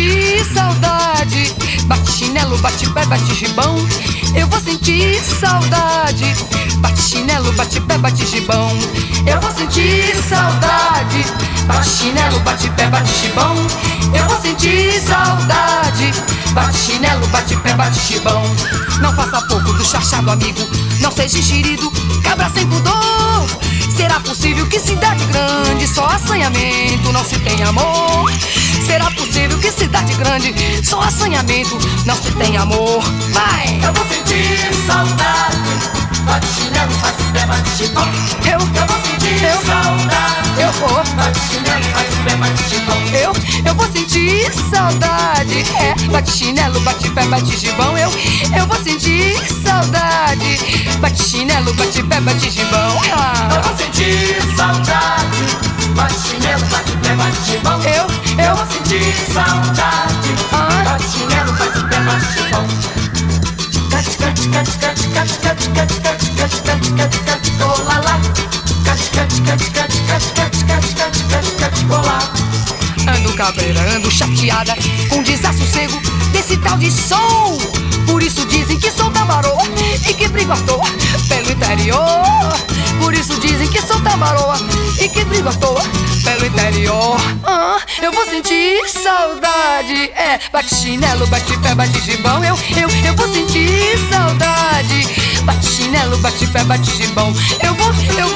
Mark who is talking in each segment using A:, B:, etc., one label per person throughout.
A: sentir saudade. Bate chinelo, bate pé, bate gibão. Eu vou sentir saudade. Bate chinelo, bate pé, bate gibão. Eu vou sentir saudade. Bate chinelo, bate pé, bate gibão. Eu vou sentir saudade. Bate chinelo, bate pé, bate gibão. Não faça pouco do chachado, amigo. Não seja enxerido, cabra sem pudor. Será possível que cidade grande só assanhamento não se tem amor? Será possível que cidade grande só assanhamento não se tem amor? Vai!
B: Eu vou sentir saudade. Bate chinelo, bate pé, bate gibão. Eu vou sentir saudade.
A: Eu vou.
B: Bate chinelo, bate pé, bate gibão.
A: Eu vou sentir saudade. É, bate chinelo, bate pé, bate gibão. Eu vou sentir saudade. Bate chinelo, bate pé, bate gibão.
B: Eu vou sentir saudade. Bate chinelo, bate pé, bate gibão.
A: Eu
B: vou sentir saudade. Bate chinelo, bate pé, bate gibão. Cate, cate, cate, cate, cate, cate, cate, cate, cate, cate, cate, cate, colala. Cate, cate, cate, cate, cate, cate, cate, cate, cate, cate, cola.
A: ando cabreira, ando chateada com desassossego desse tal de som. Por isso dizem que sou tambaroa e que brigo à toa pelo interior. Por isso dizem que sou tambaroa e que brigo à toa pelo interior. Eu vou sentir saudade. É, bate chinelo, bate pé, bate gibão. Eu vou sentir saudade. Bate chinelo, bate pé, bate gibão. Eu vou.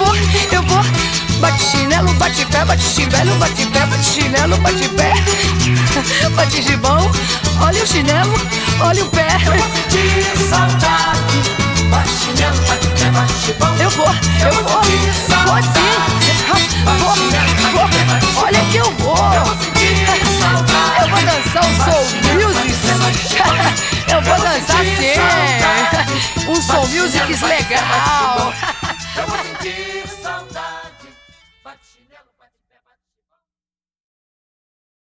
A: Bate chinelo, bate pé, bate chinelo, bate pé, bate chinelo, bate pé. Bate gibão, olha o chinelo, olha o pé.
B: Eu vou sentir saudade. Bate chinelo, bate pé, bate gibão.
A: Eu vou sim. Vou. Olha que eu vou. Eu vou dançar o Soul Music. Eu vou dançar sim. Um Soul Music legal.
B: Eu vou sentir saudade.